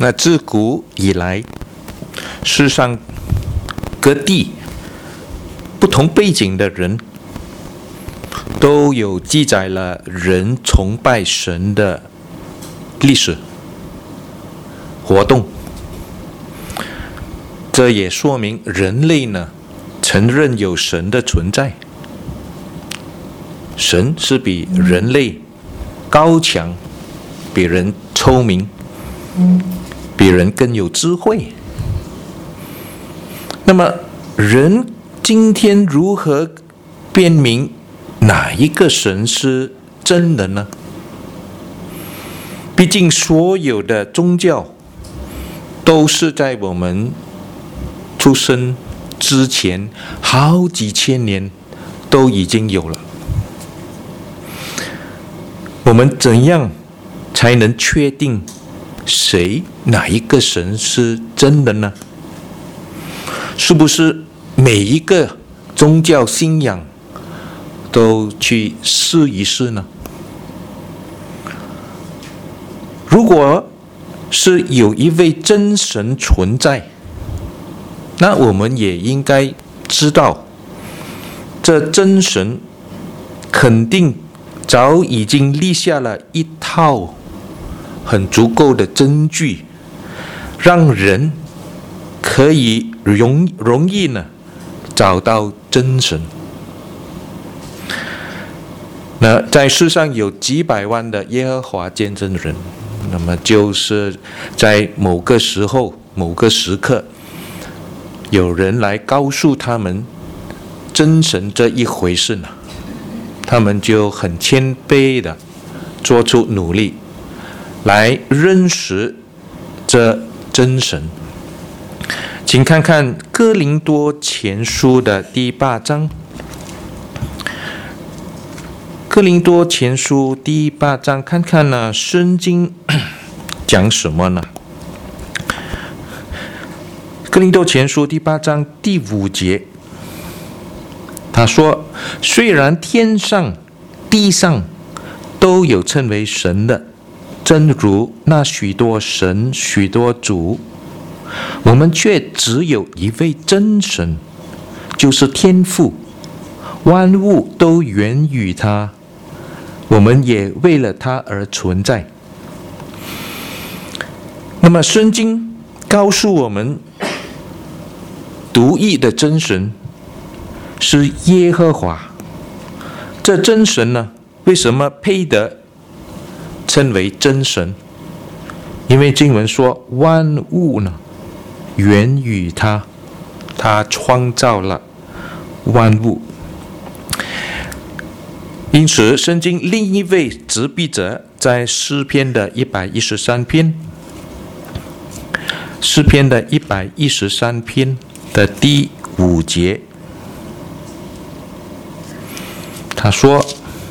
那自古以来，世上各地不同背景的人，都有记载了人崇拜神的历史活动。这也说明人类呢，承认有神的存在。神是比人类高强，比人聪明，比人更有智慧。那么人今天如何辨明哪一个神是真的呢？毕竟所有的宗教都是在我们出生之前好几千年都已经有了。我们怎样才能确定哪一个神是真的呢？是不是每一个宗教信仰都去试一试呢？如果是有一位真神存在，那我们也应该知道，这真神肯定早已经立下了一套很足够的证据，让人可以容易呢找到真神。那在世上有几百万的耶和华见证人，那么就是在某个时候、某个时刻，有人来告诉他们真神这一回事呢，他们就很谦卑的做出努力来认识这真神。请看看哥林多前书的第8章。哥林多前书第8章，看看呢，圣经讲什么呢？哥林多前书第8章第5节，他说：虽然天上地上都有称为神的，正如那许多神许多主，我们却只有一位真神，就是天父，万物都源于他，我们也为了他而存在。那么圣经告诉我们，独一的真神是耶和华。这真神呢，为什么配得称为真神？因为经文说，万物呢源于他，他创造了万物。因此圣经另一位执笔者在诗篇的113篇，诗篇的113篇的第5节，他说：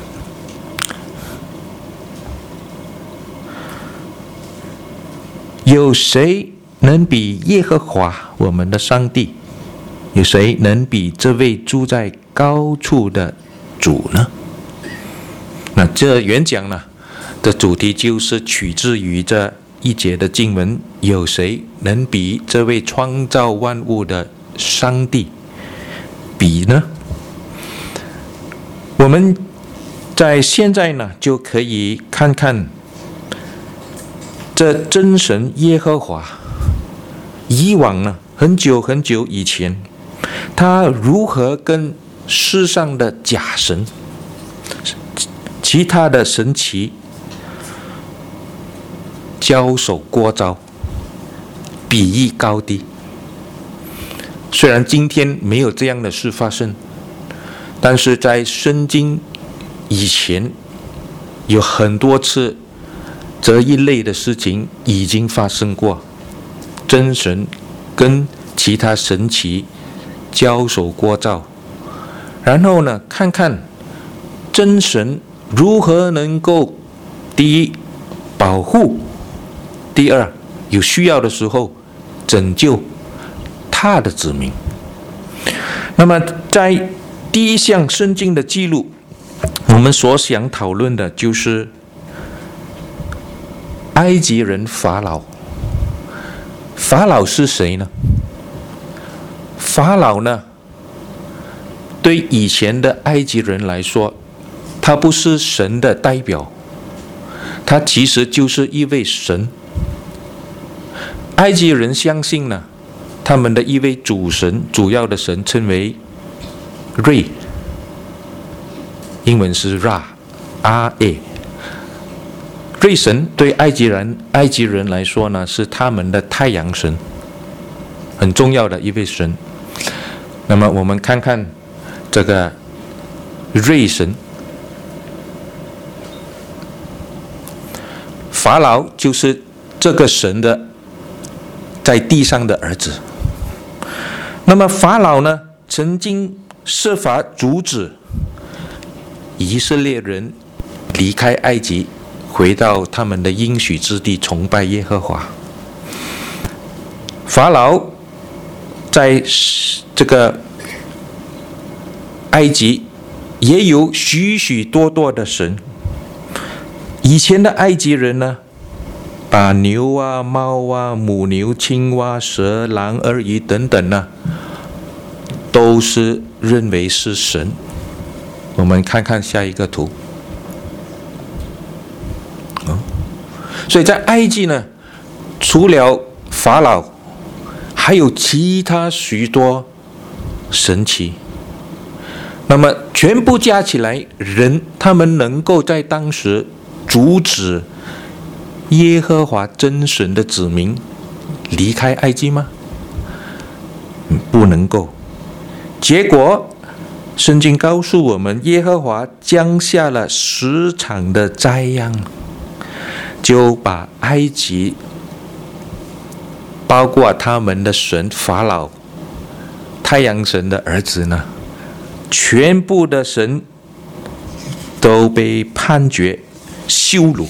有谁能比耶和华我们的上帝？有谁能比这位住在高处的主呢？那这原讲呢的主题就是取自于这一节的经文，有谁能比这位创造万物的上帝比呢？我们在现在呢就可以看看这真神耶和华，以往呢很久很久以前，他如何跟世上的假神、其他的神祇交手过招，比翼高低。虽然今天没有这样的事发生，但是在圣经以前有很多次这一类的事情已经发生过，真神跟其他神祇交手过招，然后呢，看看真神如何能够第一保护，第二有需要的时候拯救他的子民。那么在第一项圣经的记录，我们所想讨论的就是埃及人法老法老是谁呢？法老呢，对以前的埃及人来说，他不是神的代表，他其实就是一位神。埃及人相信呢，他们的一位主神，主要的神称为瑞，英文是 Ra，R-A。瑞神对埃及人来说呢，是他们的太阳神，很重要的一位神。那么我们看看这个瑞神，法老就是这个神的在地上的儿子。那么法老呢，曾经设法阻止以色列人离开埃及，回到他们的应许之地，崇拜耶和华。法老在这个埃及也有许许多多的神。以前的埃及人呢，把牛啊、猫啊、母牛、青蛙、蛇、狼、鳄鱼等等呢，都是认为是神。我们看看下一个图。所以在埃及呢，除了法老，还有其他许多神奇。那么全部加起来，他们能够在当时阻止耶和华真神的子民离开埃及吗？不能够。结果圣经告诉我们，耶和华降下了10场的灾殃，就把埃及包括他们的神法老、太阳神的儿子呢，全部的神都被判决羞辱。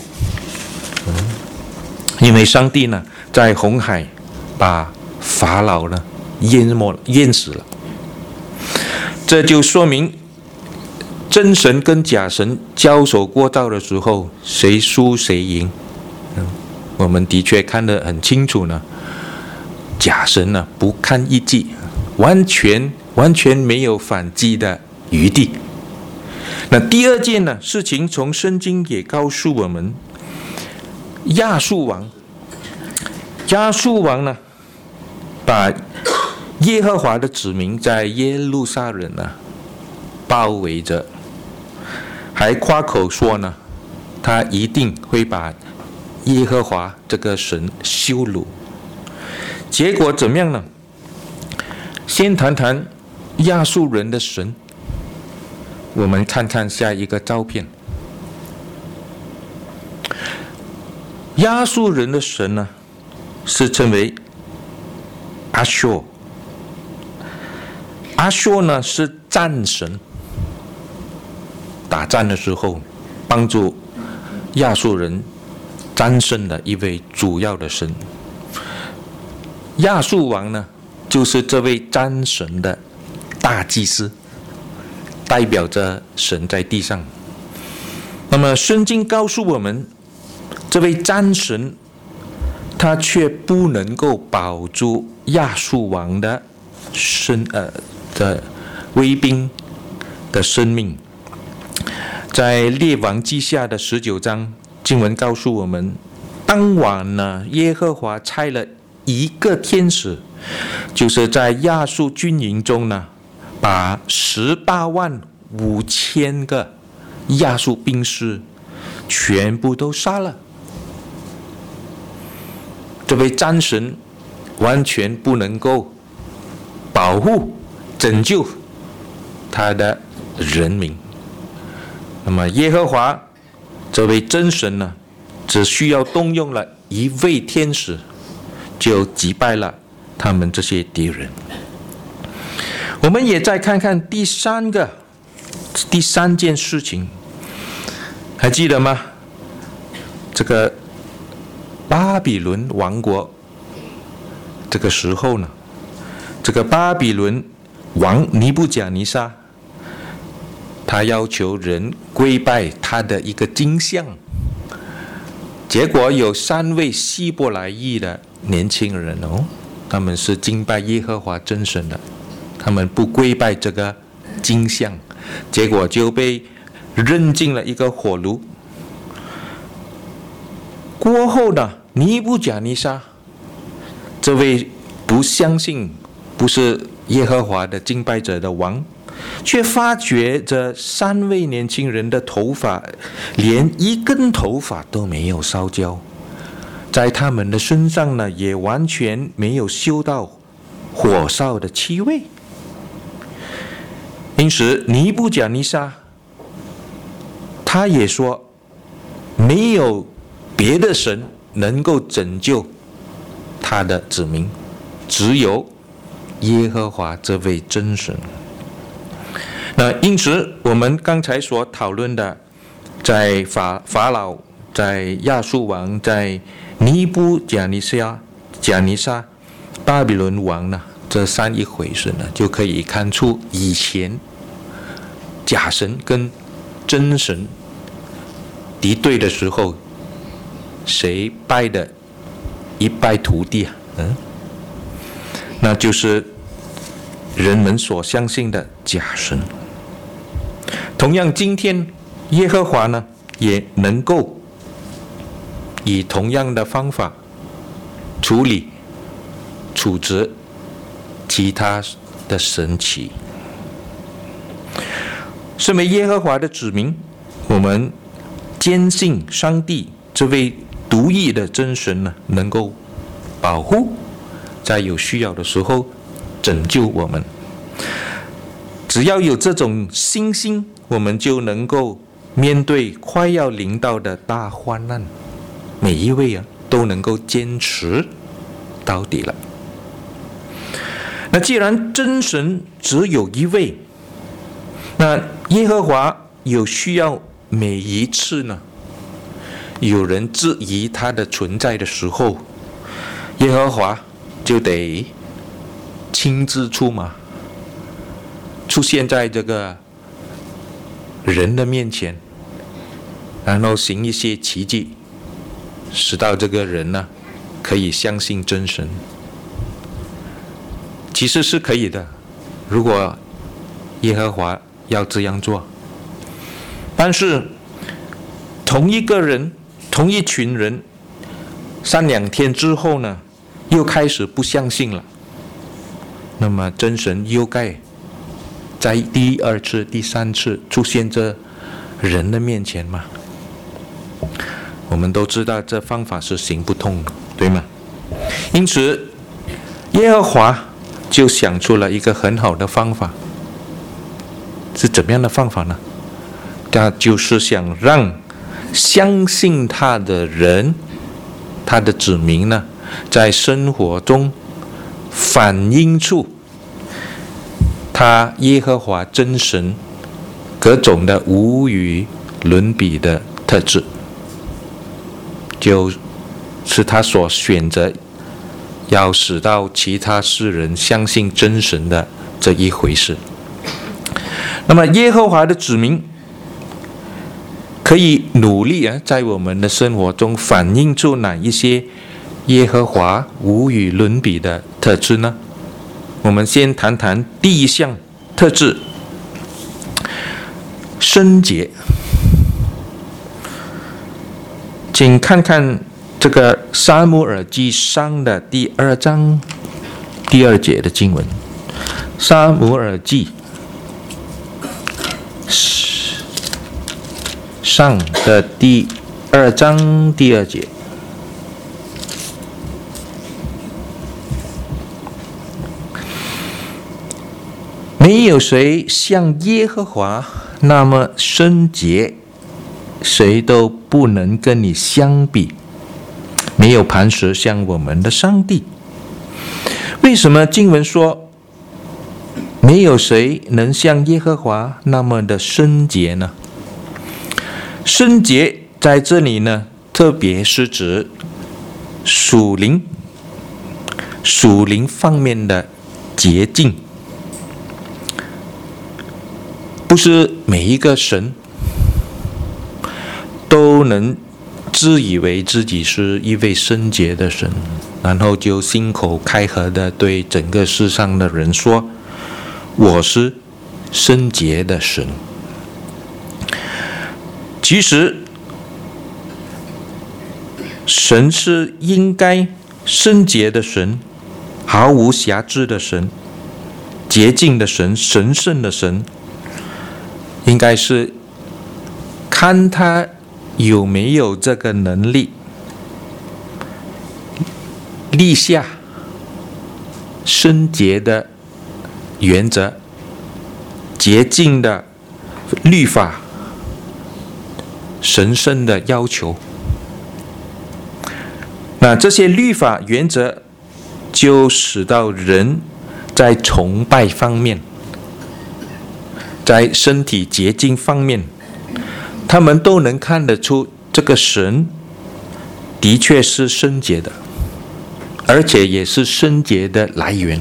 因为上帝呢，在红海把法老呢淹死了。这就说明真神跟假神交手过招的时候，谁输谁赢。我们的确看得很清楚呢，假神呢不堪一击，完全没有反击的余地。那第二件呢事情，从圣经也告诉我们，亚述王呢，把耶和华的子民在耶路撒冷呢包围着，还夸口说呢，他一定会把耶和华这个神羞辱。结果怎么样呢？先谈谈亚述人的神。我们看看下一个照片。亚述人的神呢，是称为阿修。阿修呢是战神，打战的时候帮助亚述人战胜的一位主要的神。亚述王呢，就是这位战神的大祭司，代表着神在地上。那么圣经告诉我们，这位战神他却不能够保住亚述王的威兵的生命。在列王记下的19章，经文告诉我们，当晚呢，耶和华差了一个天使，就是在亚述军营中呢，把185000个亚述兵士全部都杀了。这位战神完全不能够保护、拯救他的人民。那么耶和华这位真神呢，只需要动用了一位天使，就击败了他们这些敌人。我们也再看看第三件事情，还记得吗？这个巴比伦王国这个时候呢，这个巴比伦王尼布甲尼撒，他要求人跪拜他的一个金像， 结果有3位希伯来裔的年轻人他们是敬拜耶和华真神的，他们不跪拜这个金像，结果就被扔进了一个火炉。过后呢，尼布甲尼撒这位不相信不是耶和华的敬拜者的王，却发觉这3位年轻人的头发连一根头发都没有烧焦，在他们的身上呢也完全没有嗅到火烧的气味。因此尼布甲尼撒他也说，没有别的神能够拯救他的子民，只有耶和华这位真神。那因此我们刚才所讨论的，在法老、在亚述王、在尼布甲尼撒、巴比伦王呢，这3一回事呢，就可以看出以前假神跟真神敌对的时候，谁拜的一败涂地那就是人们所相信的假神。同样，今天耶和华呢，也能够以同样的方法处置其他的神祇。身为耶和华的子民，我们坚信上帝这位独一的真神呢，能够保护，在有需要的时候拯救我们。只要有这种信心，我们就能够面对快要临到的大患难，每一位都能够坚持到底了。那既然真神只有一位，那耶和华有需要每一次呢，有人质疑他的存在的时候，耶和华就得亲自出马，出现在这个人的面前，然后行一些奇迹，使到这个人呢可以相信真神。其实是可以的，如果耶和华要这样做。但是同一个人、同一群人，3、2天之后呢，又开始不相信了，那么真神又该在第2次、第3次出现在人的面前吗？我们都知道这方法是行不通的，对吗？因此耶和华就想出了一个很好的方法。是怎么样的方法呢？他就是想让相信他的人，他的子民呢，在生活中反映出他耶和华真神各种的无与伦比的特质，就是他所选择要使到其他世人相信真神的这一回事。那么耶和华的子民可以努力在我们的生活中反映出哪一些耶和华无与伦比的特质呢？我们先谈谈第一项特质，圣洁。请看看这个撒母耳记上的第2章第2节的经文。撒母耳记上的第2章第2节，没有谁像耶和华那么圣洁，谁都不能跟你相比，没有磐石像我们的上帝。为什么经文说没有谁能像耶和华那么的圣洁呢？圣洁在这里呢，特别是指属灵方面的洁净。不是每一个神都能自以为自己是一位圣洁的神，然后就信口开河的对整个世上的人说：“我是圣洁的神。”其实，神是应该圣洁的神，毫无瑕疵的神，洁净的神，神圣的神，应该是看他有没有这个能力立下圣洁的原则、洁净的律法、神圣的要求。那这些律法原则就使到人在崇拜方面，在身体洁净方面，他们都能看得出这个神的确是圣洁的，而且也是圣洁的来源。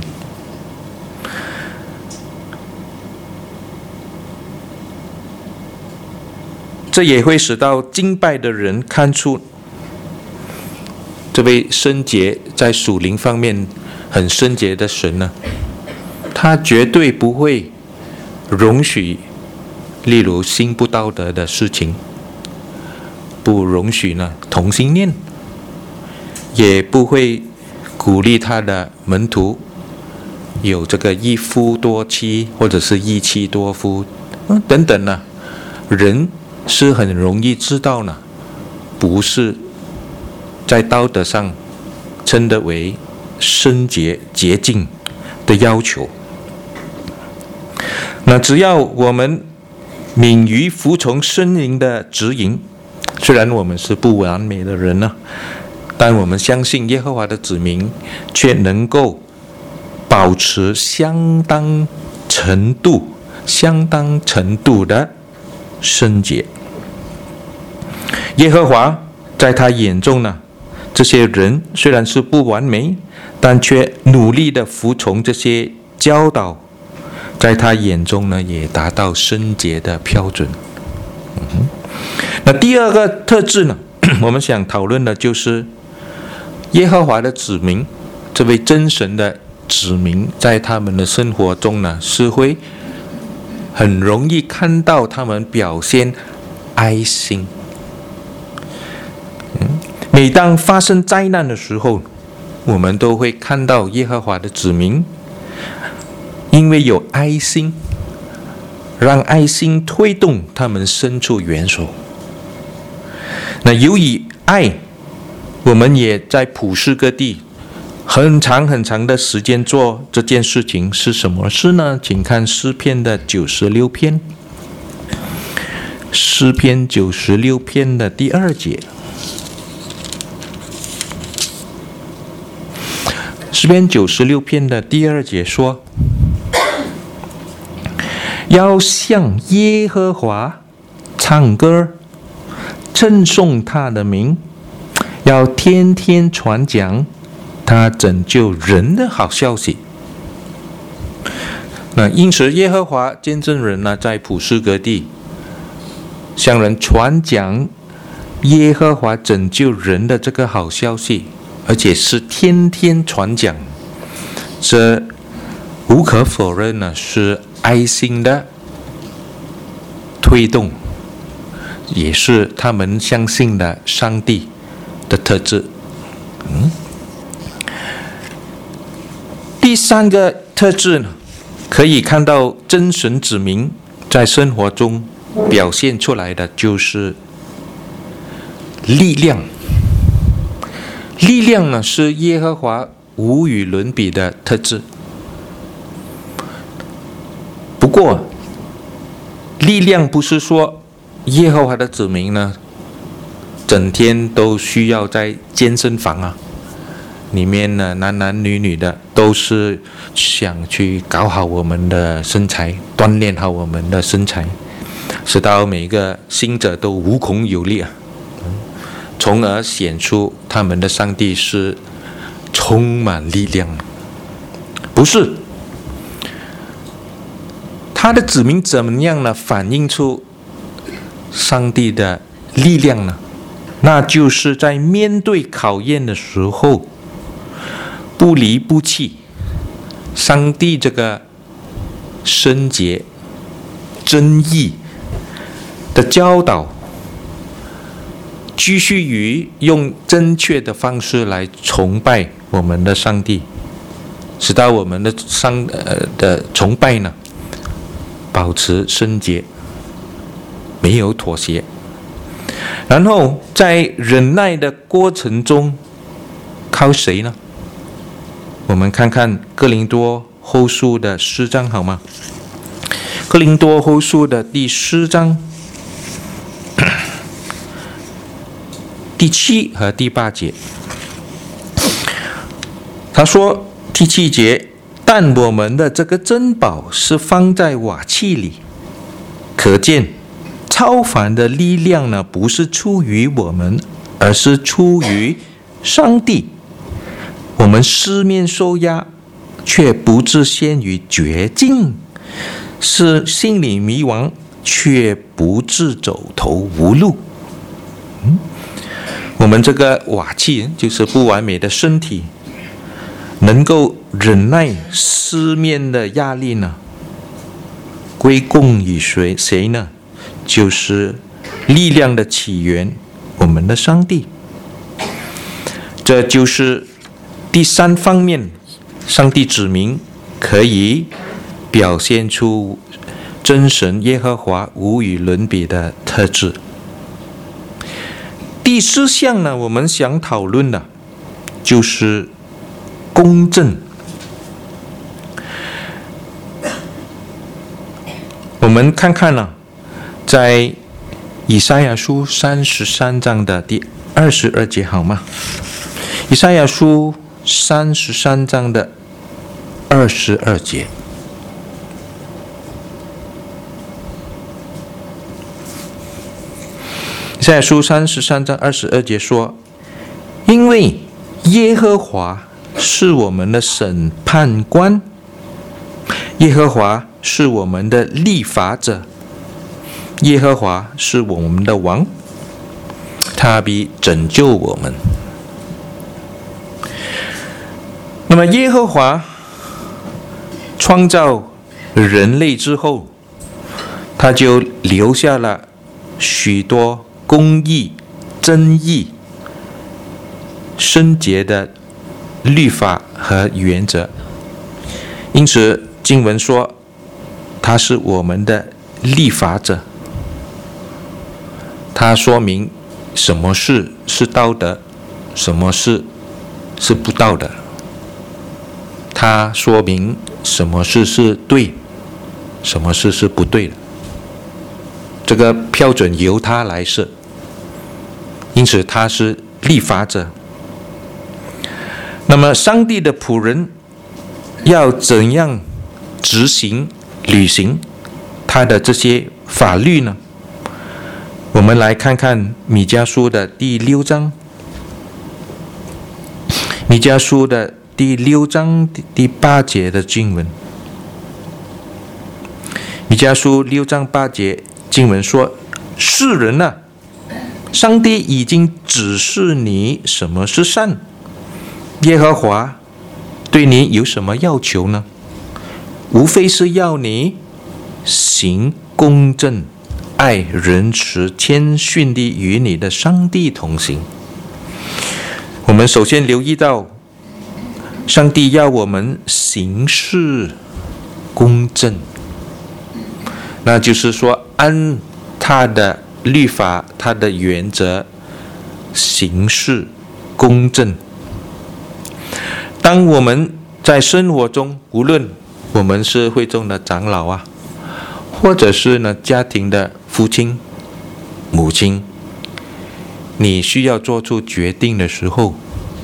这也会使到敬拜的人看出这位圣洁在属灵方面很圣洁的神呢，他绝对不会容许例如性不道德的事情，不容许呢同性恋，也不会鼓励他的门徒有这个一夫多妻或者是一妻多夫等等呢。人是很容易知道呢，不是在道德上称得为圣洁洁净的要求。那只要我们敏于服从圣灵的指引，虽然我们是不完美的人呢，但我们相信耶和华的子民却能够保持相当程度的圣洁。耶和华在他眼中呢，这些人虽然是不完美，但却努力的服从这些教导，在他眼中呢也达到圣洁的标准。那第二个特质呢，我们想讨论的就是耶和华的子民，这位真神的子民，在他们的生活中呢，是会很容易看到他们表现爱心。每当发生灾难的时候，我们都会看到耶和华的子民因为有爱心，让爱心推动他们伸出援手。那由于爱，我们也在普世各地很长的时间做这件事情。是什么事呢？请看诗篇的96篇，诗篇96篇的第2节。诗篇96篇的第2节说：要向耶和华唱歌，称颂他的名，要天天传讲他拯救人的好消息。那因此耶和华见证人呢，在普世各地向人传讲耶和华拯救人的这个好消息，而且是天天传讲。这无可否认呢，是爱心的推动，也是他们相信的上帝的特质。第三个特质呢，可以看到真神子民在生活中表现出来的就是力量。力量呢，是耶和华无与伦比的特质。不过，力量不是说耶和华的子民呢，整天都需要在健身房啊里面呢，男男女女的都是想去搞好我们的身材，锻炼好我们的身材，使到每一个信者都无孔有力啊，从而显出他们的上帝是充满力量。不是，他的子民怎么样呢？反映出上帝的力量呢？ 那就是在面对考验的时候，不离不弃上帝这个圣洁、真义的教导，继续于用正确的方式来崇拜我们的上帝，直到我们的崇拜呢，保持圣洁，没有妥协。然后在忍耐的过程中，靠谁呢？我们看看哥林多后书的4章好吗？哥林多后书的第4章第7和第8节，他说第7节，但我们的这个珍宝是放在瓦器里，可见超凡的力量呢，不是出于我们，而是出于上帝。我们四面受压，却不至陷于绝境；是心里迷惘，却不至走投无路。我们这个瓦器就是不完美的身体，能够忍耐四面的压力呢，归功于谁呢？就是力量的起源，我们的上帝。这就是第3方面，上帝指明可以表现出真神耶和华无与伦比的特质。第4项呢，我们想讨论的就是公正。我们看看呢，在以赛亚书33章的第22节好吗？以赛亚书33章的22节，以赛亚书33章22节说：因为耶和华是我们的审判官，耶和华是我们的立法者，耶和华是我们的王，他必拯救我们。那么耶和华创造人类之后，他就留下了许多公义、正义、圣洁的律法和原则。因此经文说他是我们的立法者，他说明什么事是道德，什么事是不道德，他说明什么事是对，什么事是不对的。这个标准由他来设，因此他是立法者。那么上帝的仆人要怎样执行、履行他的这些法律呢？我们来看看米迦书的第6章，米迦书的第6章第8节的经文。米迦书6章8节经文说：世人啊，上帝已经指示你什么是善，耶和华对你有什么要求呢？无非是要你行公正、爱仁慈、谦逊地与你的上帝同行。我们首先留意到，上帝要我们行事公正，那就是说按他的律法、他的原则行事公正。当我们在生活中，无论我们是会众的长老啊，或者是呢家庭的父亲、母亲，你需要做出决定的时候，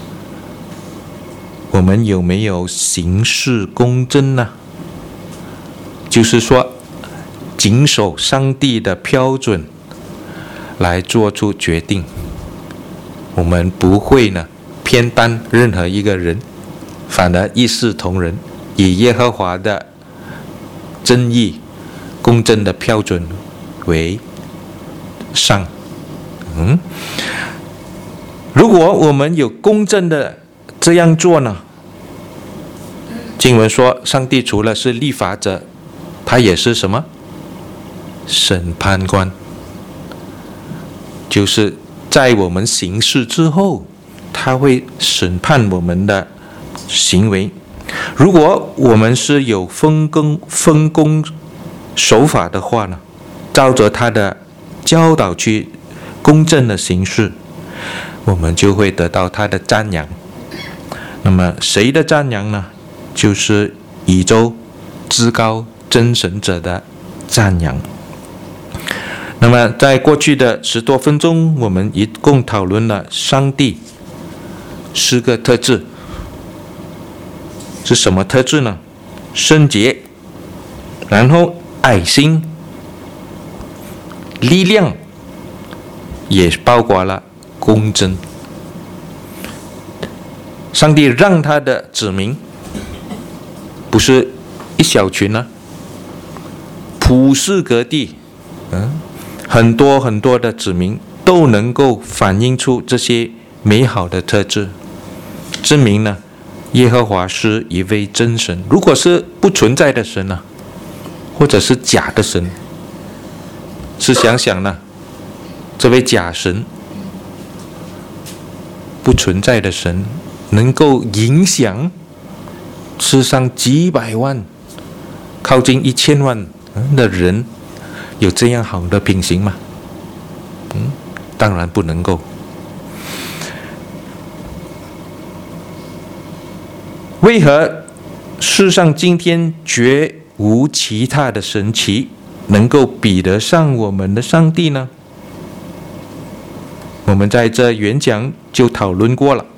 我们有没有行事公正呢？就是说谨守上帝的标准来做出决定，我们不会呢偏袒任何一个人，反而一视同仁，以耶和华的正义、公正的标准为上。 如果我们有公正的这样做呢？经文说，上帝除了是立法者，他也是什么？审判官。就是在我们行事之后，他会审判我们的行为。如果我们是有分工守法的话呢，照着他的教导去公正的行事，我们就会得到他的赞扬。那么谁的赞扬呢？就是宇宙至高真神者的赞扬。那么在过去的10多分钟，我们一共讨论了上帝4个特质。是什么特质呢？圣洁，然后爱心、力量，也包括了公正。上帝让他的子民不是一小群啊，普世各地，很多很多的子民都能够反映出这些美好的特质，证明呢，耶和华是一位真神。如果是不存在的神呢，或者是假的神，是想想呢，这位假神、不存在的神，能够影响世上几百万、靠近1000万的人，有这样好的品行吗？当然不能够。为何世上今天绝无其他的神奇能够比得上我们的上帝呢？我们在这演讲就讨论过了。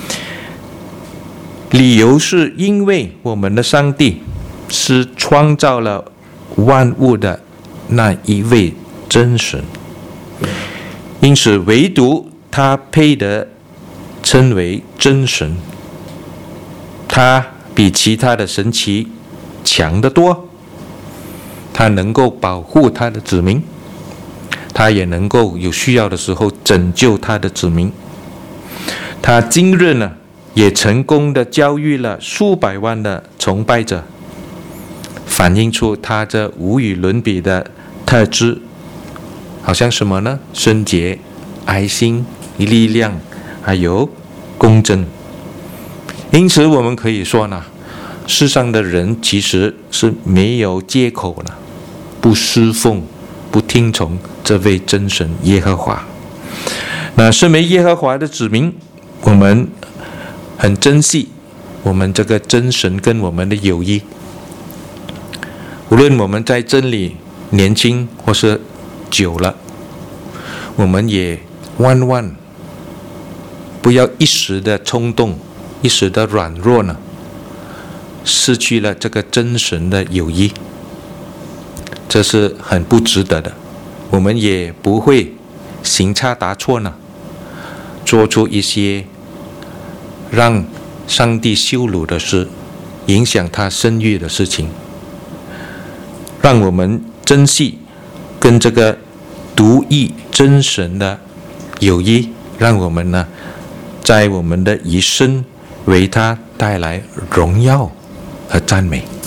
理由是因为我们的上帝是创造了万物的那一位真神，因此唯独他配得称为真神。他比其他的神奇强得多，他能够保护他的子民，他也能够有需要的时候拯救他的子民。他今日呢，也成功的教育了数百万的崇拜者，反映出他这无与伦比的特质，好像什么呢？圣洁、爱心、力量，还有公正。因此我们可以说呢，世上的人其实是没有借口了，不侍奉、不听从这位真神耶和华。那身为耶和华的子民，我们很珍惜我们这个真神跟我们的友谊。无论我们在真理年轻或是久了，我们也万万不要一时的冲动，一时的软弱呢，失去了这个真神的友谊，这是很不值得的。我们也不会行差踏错呢，做出一些让上帝羞辱的事，影响他声誉的事情。让我们珍惜跟这个独一真神的友谊，让我们呢，在我们的一生为他带来荣耀和赞美。